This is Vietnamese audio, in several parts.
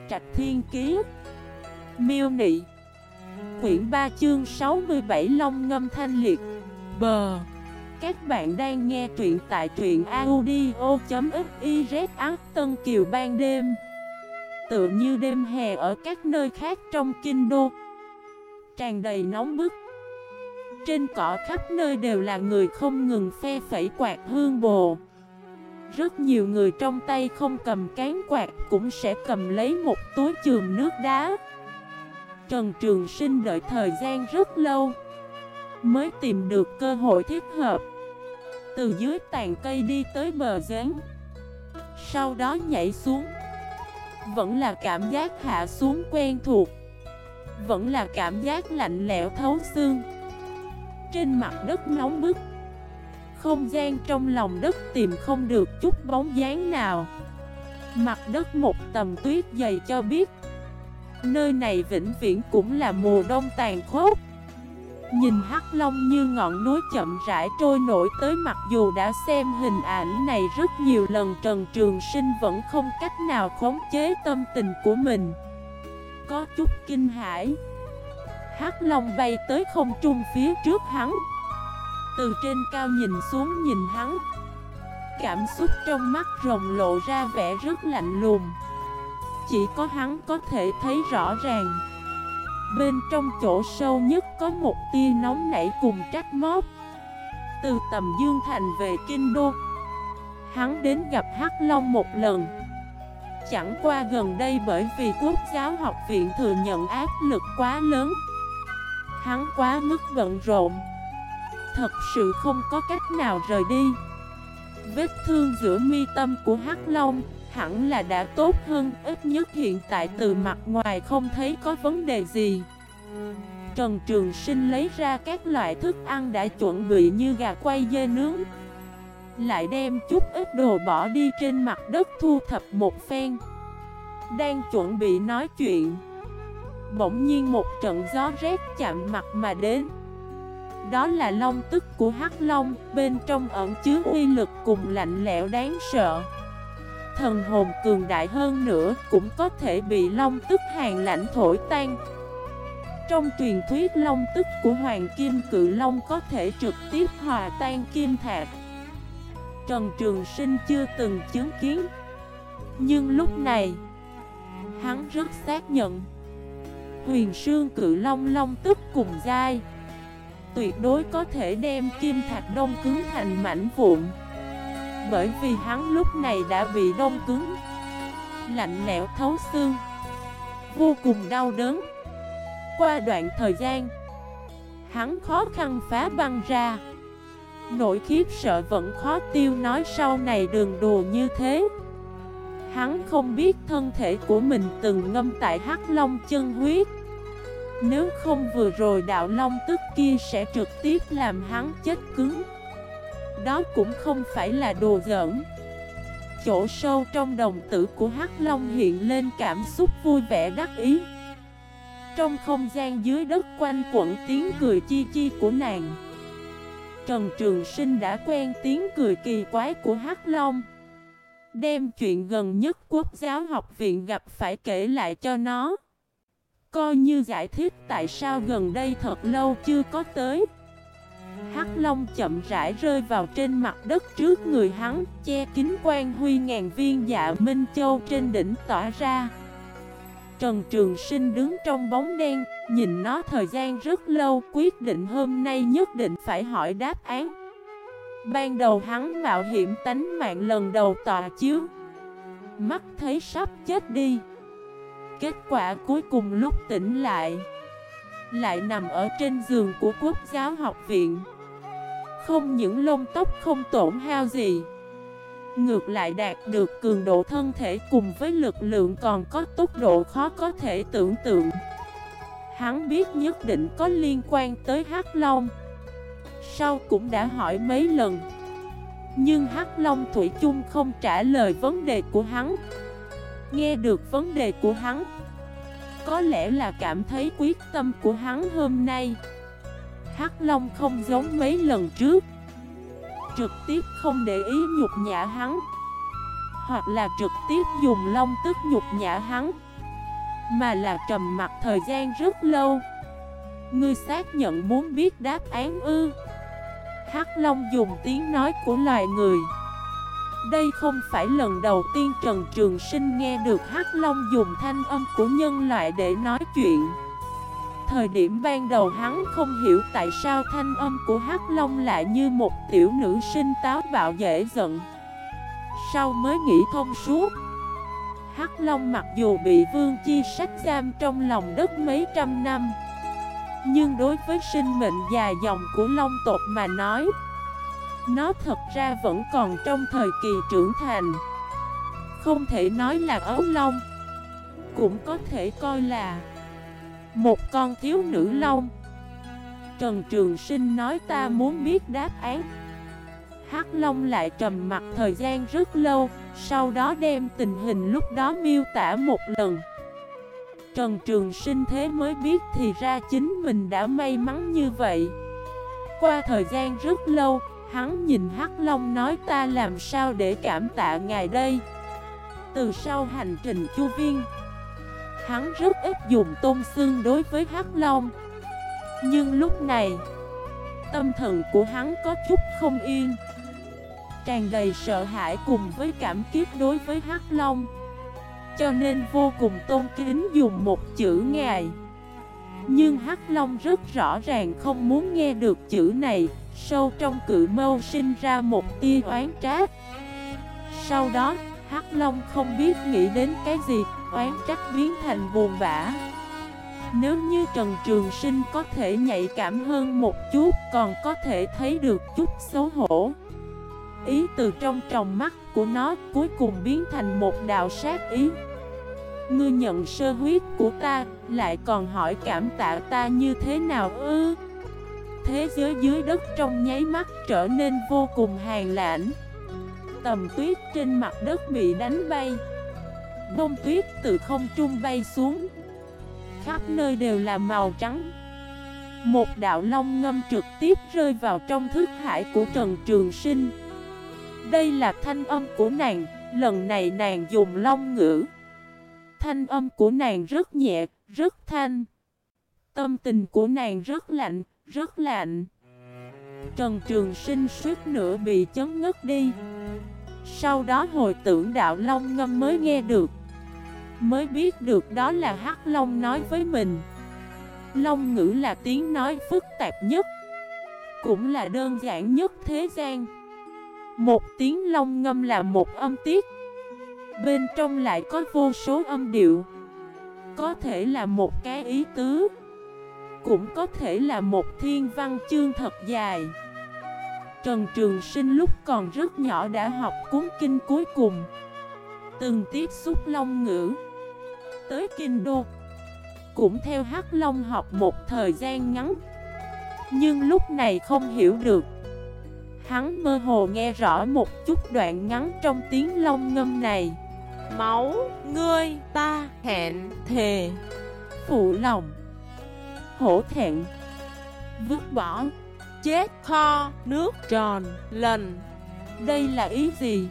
Trạch Thiên Kiế. Miêu Nị. Quyển 3 chương 67 Long Ngâm Thanh Liệt. Bờ. Các bạn đang nghe truyện tại truyện audio.xyz. Tân Kiều ban đêm. Tựa như đêm hè ở các nơi khác trong kinh đô, tràn đầy nóng bức. Trên cỏ khắp nơi đều là người không ngừng phe phẩy quạt hương bồ. Rất nhiều người trong tay không cầm cán quạt cũng sẽ cầm lấy một túi chườm nước đá. Trần Trường Sinh đợi thời gian rất lâu mới tìm được cơ hội thích hợp, từ dưới tàn cây đi tới bờ giếng, sau đó nhảy xuống. Vẫn là cảm giác hạ xuống quen thuộc, vẫn là cảm giác lạnh lẽo thấu xương. Trên mặt đất nóng bức, không gian trong lòng đất tìm không được chút bóng dáng nào. Mặt đất một tầng tuyết dày cho biết nơi này vĩnh viễn cũng là mùa đông tàn khốc. Nhìn Hắc Long như ngọn núi chậm rãi trôi nổi tới, mặc dù đã xem hình ảnh này rất nhiều lần, Trần Trường Sinh vẫn không cách nào khống chế tâm tình của mình. Có chút kinh hãi. Hắc Long bay tới không trung phía trước hắn, từ trên cao nhìn xuống nhìn hắn. Cảm xúc trong mắt rồng lộ ra vẻ rất lạnh lùng. Chỉ có hắn có thể thấy rõ ràng. Bên trong chỗ sâu nhất có một tia nóng nảy cùng trách móc. Từ Tầm Dương Thành về Kinh Đô, hắn đến gặp Hắc Long một lần. Chẳng qua gần đây bởi vì Quốc giáo học viện thừa nhận áp lực quá lớn, hắn quá mức bận rộn, thật sự không có cách nào rời đi. Vết thương giữa mi tâm của Hắc Long hẳn là đã tốt hơn, ít nhất hiện tại từ mặt ngoài không thấy có vấn đề gì. Trần Trường Sinh lấy ra các loại thức ăn đã chuẩn bị như gà quay, dê nướng, lại đem chút ít đồ bỏ đi trên mặt đất thu thập một phen. Đang chuẩn bị nói chuyện, bỗng nhiên một trận gió rét chạm mặt mà đến. Đó là long tức của Hắc Long, bên trong ẩn chứa uy lực cùng lạnh lẽo đáng sợ. Thần hồn cường đại hơn nữa cũng có thể bị long tức hàn lãnh thổi tan. Trong truyền thuyết long tức của Hoàng Kim Cự Long có thể trực tiếp hòa tan kim thạch. Trần Trường Sinh chưa từng chứng kiến, nhưng lúc này hắn rất xác nhận Huyền Sương Cự Long long tức cùng giai, tuyệt đối có thể đem kim thạch đông cứng thành mảnh vụn. Bởi vì hắn lúc này đã bị đông cứng, lạnh lẽo thấu xương, vô cùng đau đớn. Qua đoạn thời gian, hắn khó khăn phá băng ra. Nỗi khiếp sợ vẫn khó tiêu, nói sau này đừng đùa như thế. Hắn không biết thân thể của mình từng ngâm tại Hắc Long chân huyết. Nếu không vừa rồi đạo long tức kia sẽ trực tiếp làm hắn chết cứng. Đó cũng không phải là đùa giỡn. Chỗ sâu trong đồng tử của Hắc Long hiện lên cảm xúc vui vẻ đắc ý. Trong không gian dưới đất quanh quẩn tiếng cười chi chi của nàng. Trần Trường Sinh đã quen tiếng cười kỳ quái của Hắc Long, đem chuyện gần nhất Quốc giáo học viện gặp phải kể lại cho nó, coi như giải thích tại sao gần đây thật lâu chưa có tới. Hắc Long chậm rãi rơi vào trên mặt đất trước người hắn, che kín quang huy ngàn viên Dạ Minh Châu trên đỉnh tỏa ra. Trần Trường Sinh đứng trong bóng đen, nhìn nó thời gian rất lâu, quyết định hôm nay nhất định phải hỏi đáp án. Ban đầu hắn mạo hiểm tánh mạng lần đầu tọa chiếu, mắt thấy sắp chết đi. Kết quả cuối cùng lúc tỉnh lại nằm ở trên giường của Quốc giáo học viện. Không những lông tóc không tổn hao gì, ngược lại đạt được cường độ thân thể cùng với lực lượng còn có tốc độ khó có thể tưởng tượng. Hắn biết nhất định có liên quan tới Hắc Long, sau cũng đã hỏi mấy lần, nhưng Hắc Long thủy chung không trả lời vấn đề của hắn. Nghe được vấn đề của hắn, có lẽ là cảm thấy quyết tâm của hắn hôm nay. Hắc Long không giống mấy lần trước, trực tiếp không để ý nhục nhã hắn, hoặc là trực tiếp dùng long tức nhục nhã hắn. mà là trầm mặc thời gian rất lâu. Ngươi xác nhận muốn biết đáp án ư? Hắc Long dùng tiếng nói của loài người. Đây không phải lần đầu tiên Trần Trường Sinh nghe được Hắc Long dùng thanh âm của nhân loại để nói chuyện. Thời điểm ban đầu hắn không hiểu tại sao thanh âm của Hắc Long lại như một tiểu nữ sinh táo bạo dễ giận. Sau mới nghĩ thông suốt. Hắc Long mặc dù bị Vương Chi Sách giam trong lòng đất mấy trăm năm, nhưng đối với sinh mệnh dài dòng của Long tộc mà nói, nó thật ra vẫn còn trong thời kỳ trưởng thành. Không thể nói là ấu long, cũng có thể coi là một con thiếu nữ long. Trần Trường Sinh nói ta muốn biết đáp án. Hắc Long lại trầm mặc thời gian rất lâu, sau đó đem tình hình lúc đó miêu tả một lần. Trần Trường Sinh thế mới biết thì ra chính mình đã may mắn như vậy. Qua thời gian rất lâu, hắn nhìn Hắc Long nói ta làm sao để cảm tạ ngài đây. Từ sau hành trình Chu Viên, hắn rất ít dùng tôn xưng đối với Hắc Long. Nhưng lúc này, tâm thần của hắn có chút không yên, tràn đầy sợ hãi cùng với cảm kích đối với Hắc Long, cho nên vô cùng tôn kính dùng một chữ ngài. Nhưng Hắc Long rất rõ ràng không muốn nghe được chữ này, sâu trong cự mâu sinh ra một tia oán trách. Sau đó, Hắc Long không biết nghĩ đến cái gì, oán trách biến thành buồn bã. Nếu như Trần Trường Sinh có thể nhạy cảm hơn một chút, còn có thể thấy được chút xấu hổ. Ý từ trong tròng mắt của nó cuối cùng biến thành một đạo sát ý. Ngươi nhận sơ huyết của ta, lại còn hỏi cảm tạ ta như thế nào ư? Thế giới dưới đất trong nháy mắt trở nên vô cùng hàn lãnh. Tầm tuyết trên mặt đất bị đánh bay, bông tuyết từ không trung bay xuống, khắp nơi đều là màu trắng. Một đạo long ngâm trực tiếp rơi vào trong thức hải của Trần Trường Sinh. Đây là thanh âm của nàng, lần này nàng dùng long ngữ. Thanh âm của nàng rất nhẹ, rất thanh. Tâm tình của nàng rất lạnh, rất lạnh. Trần Trường Sinh suýt nữa bị chấn ngất đi. Sau đó hồi tưởng đạo long ngâm mới nghe được, mới biết được đó là Hắc Long nói với mình. Long ngữ là tiếng nói phức tạp nhất, cũng là đơn giản nhất thế gian. Một tiếng long ngâm là một âm tiết, bên trong lại có vô số âm điệu. Có thể là một cái ý tứ, cũng có thể là một thiên văn chương thật dài. Trần Trường Sinh lúc còn rất nhỏ đã học cuốn kinh cuối cùng, từng tiếp xúc long ngữ. Tới kinh đô, cũng theo Hắc Long học một thời gian ngắn, nhưng lúc này không hiểu được. Hắn mơ hồ nghe rõ một chút đoạn ngắn trong tiếng long ngâm này. Máu, ngươi, ta, hẹn, thề, phụ lòng, hổ thẹn, vứt bỏ, chết, kho, nước, tròn, lần. Đây là ý gì?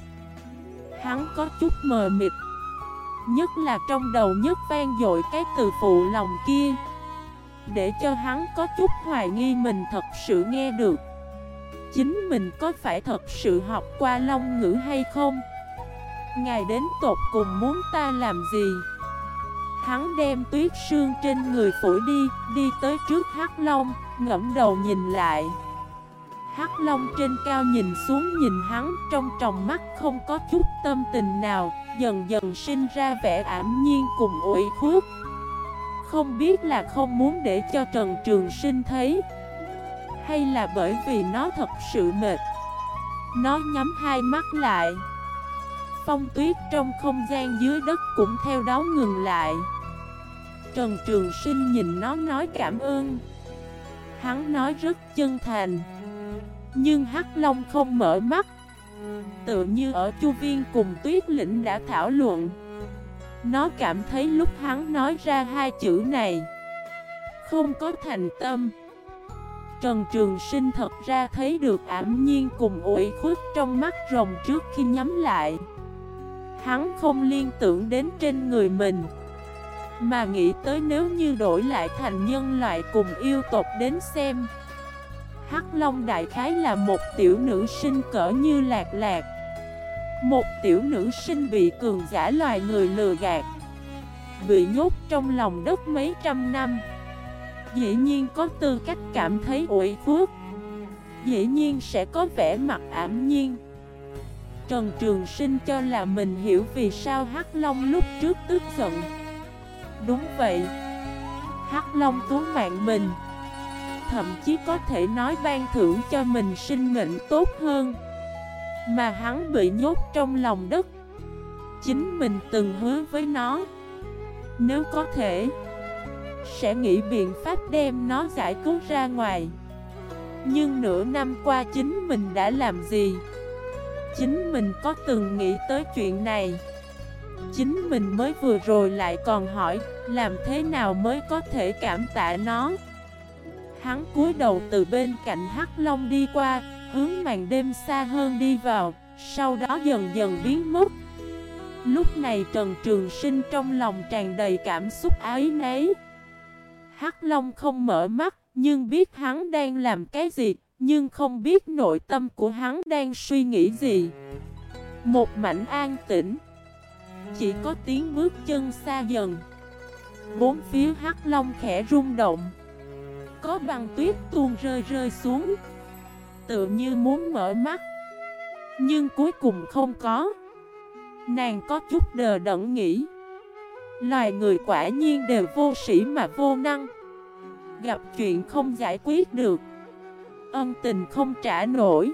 Hắn có chút mờ mịt, nhất là trong đầu nhất vang dội cái từ phụ lòng kia, để cho hắn có chút hoài nghi mình thật sự nghe được. Chính mình có phải thật sự học qua long ngữ hay không? Ngài đến tột cùng muốn ta làm gì? Hắn đem tuyết sương trên người phủi đi, đi tới trước Hắc Long, ngẫm đầu nhìn lại. Hắc Long trên cao nhìn xuống nhìn hắn, trong tròng mắt không có chút tâm tình nào, dần dần sinh ra vẻ ảm nhiên cùng ủy khuất. Không biết là không muốn để cho Trần Trường Sinh thấy, hay là bởi vì nó thật sự mệt. Nó nhắm hai mắt lại. Phong tuyết trong không gian dưới đất cũng theo đó ngừng lại. Trần Trường Sinh nhìn nó nói cảm ơn. Hắn nói rất chân thành. Nhưng Hắc Long không mở mắt, tựa như ở Chu Viên cùng Tuyết Lĩnh đã thảo luận. Nó cảm thấy lúc hắn nói ra hai chữ này không có thành tâm. Trần Trường Sinh thật ra thấy được ảm nhiên cùng ủy khuất trong mắt rồng trước khi nhắm lại. Hắn không liên tưởng đến trên người mình, Mà nghĩ tới nếu như đổi lại thành nhân loại cùng yêu tộc đến xem, Hắc Long đại khái là một tiểu nữ sinh cỡ như Lạc Lạc. Một tiểu nữ sinh bị cường giả loài người lừa gạt, bị nhốt trong lòng đất mấy trăm năm, dĩ nhiên có tư cách cảm thấy ủy khuất, dĩ nhiên sẽ có vẻ mặt ảm nhiên. Trần Trường Sinh cho là mình hiểu vì sao Hắc Long lúc trước tức giận. Đúng vậy, Hắc Long cứu mạng mình, thậm chí có thể nói ban thưởng cho mình sinh mệnh tốt hơn. Mà hắn bị nhốt trong lòng đất, chính mình từng hứa với nó, nếu có thể sẽ nghĩ biện pháp đem nó giải cứu ra ngoài. Nhưng nửa năm qua chính mình đã làm gì? Chính mình có từng nghĩ tới chuyện này? Chính mình mới vừa rồi lại còn hỏi làm thế nào mới có thể cảm tạ nó. Hắn cúi đầu từ bên cạnh Hắc Long đi qua, hướng màn đêm xa hơn đi vào, sau đó dần dần biến mất. Lúc này Trần Trường Sinh trong lòng tràn đầy cảm xúc áy náy. Hắc Long không mở mắt, nhưng biết hắn đang làm cái gì, nhưng không biết nội tâm của hắn đang suy nghĩ gì. Một mảnh an tĩnh, chỉ có tiếng bước chân xa dần. Bốn phía Hắc Long khẽ rung động, có băng tuyết tuôn rơi xuống, tựa như muốn mở mắt, nhưng cuối cùng không có. Nàng có chút đờ đẫn nghĩ, loài người quả nhiên đều vô sĩ mà vô năng. Gặp chuyện không giải quyết được, ân tình không trả nổi,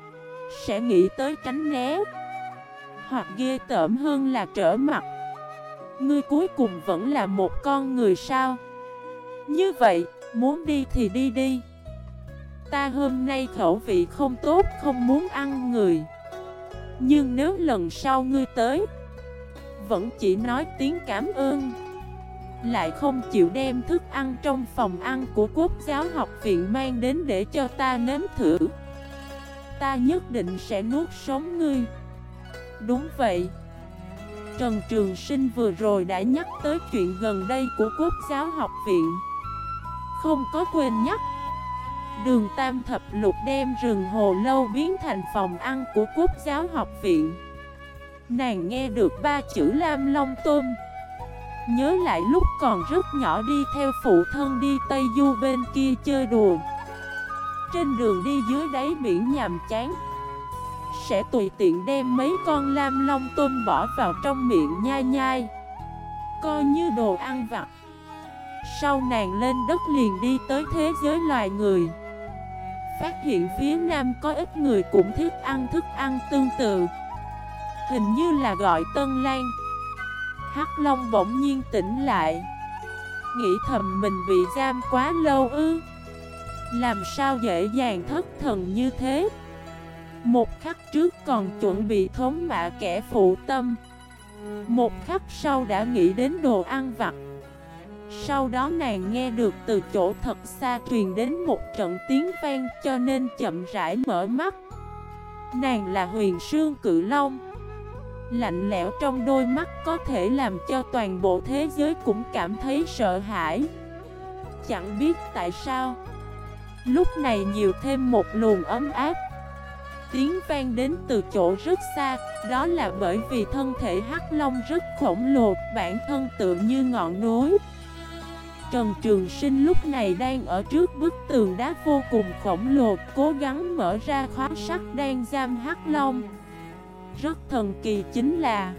sẽ nghĩ tới tránh né, hoặc ghê tởm hơn là trở mặt. Ngươi cuối cùng vẫn là một con người sao? Như vậy, muốn đi thì đi đi. Ta hôm nay khẩu vị không tốt, không muốn ăn người. Nhưng nếu lần sau ngươi tới, vẫn chỉ nói tiếng cảm ơn, lại không chịu đem thức ăn trong phòng ăn của Quốc giáo học viện mang đến để cho ta nếm thử, ta nhất định sẽ nuốt sống ngươi. Đúng vậy, Trần Trường Sinh vừa rồi đã nhắc tới chuyện gần đây của Quốc giáo học viện, không có quên nhắc. Đường Tam Thập Lục đem rừng hồ lâu biến thành phòng ăn của Quốc giáo học viện. Nàng nghe được ba chữ Lam Long Tôm, nhớ lại lúc còn rất nhỏ đi theo phụ thân đi Tây Du bên kia chơi đùa. Trên đường đi dưới đáy biển nhàm chán, sẽ tùy tiện đem mấy con Lam Long Tôm bỏ vào trong miệng nhai nhai, coi như đồ ăn vặt. Sau nàng lên đất liền đi tới thế giới loài người, phát hiện phía nam có ít người cũng thích ăn thức ăn tương tự, hình như là gọi Tân Lan. Hắc Long bỗng nhiên tỉnh lại, nghĩ thầm mình bị giam quá lâu ư, làm sao dễ dàng thất thần như thế. Một khắc trước còn chuẩn bị thống mạ kẻ phụ tâm, một khắc sau đã nghĩ đến đồ ăn vặt. Sau đó nàng nghe được từ chỗ thật xa truyền đến một trận tiếng vang, cho nên chậm rãi mở mắt. Nàng là Huyền Sương Cự Long. Lạnh lẽo trong đôi mắt có thể làm cho toàn bộ thế giới cũng cảm thấy sợ hãi. Chẳng biết tại sao, lúc này nhiều thêm một luồng ấm áp. Tiếng vang đến từ chỗ rất xa, đó là bởi vì thân thể Hắc Long rất khổng lồ, bản thân tựa như ngọn núi. Trần Trường Sinh lúc này đang ở trước bức tường đá vô cùng khổng lồ, cố gắng mở ra khóa sắt đang giam Hắc Long. Rất thần kỳ chính là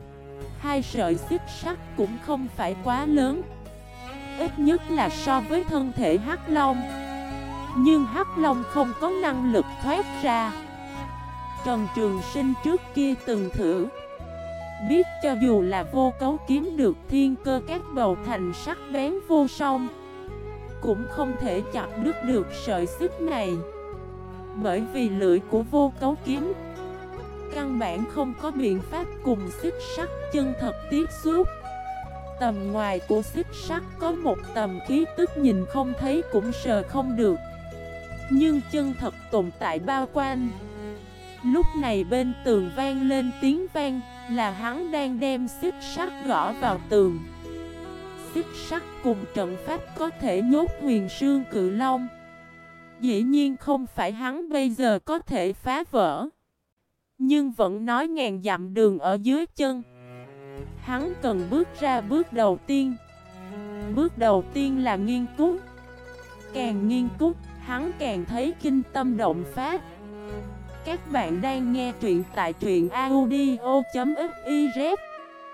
hai sợi xích sắt cũng không phải quá lớn, ít nhất là so với thân thể Hắc Long. Nhưng Hắc Long không có năng lực thoát ra. Trần Trường Sinh trước kia từng thử, biết cho dù là vô cấu kiếm được thiên cơ các bầu thành sắc bén vô song, cũng không thể chặt đứt được sợi xích này. Bởi vì lưỡi của vô cấu kiếm căn bản không có biện pháp cùng xích sắt chân thật tiếp xúc. Tầm ngoài của xích sắt có một tầm khí tức nhìn không thấy cũng sờ không được, nhưng chân thật tồn tại bao quanh. Lúc này bên tường vang lên tiếng vang, là hắn đang đem xích sắt gõ vào tường. xích sắt cùng trận pháp có thể nhốt Huyền Sương Cự Long. Dĩ nhiên không phải hắn bây giờ có thể phá vỡ, nhưng vẫn nói ngàn dặm đường ở dưới chân. Hắn cần bước ra bước đầu tiên. Bước đầu tiên là nghiên cứu. Càng nghiên cứu, hắn càng thấy kinh tâm động phát. Các bạn đang nghe truyện tại truyện audio.fiz.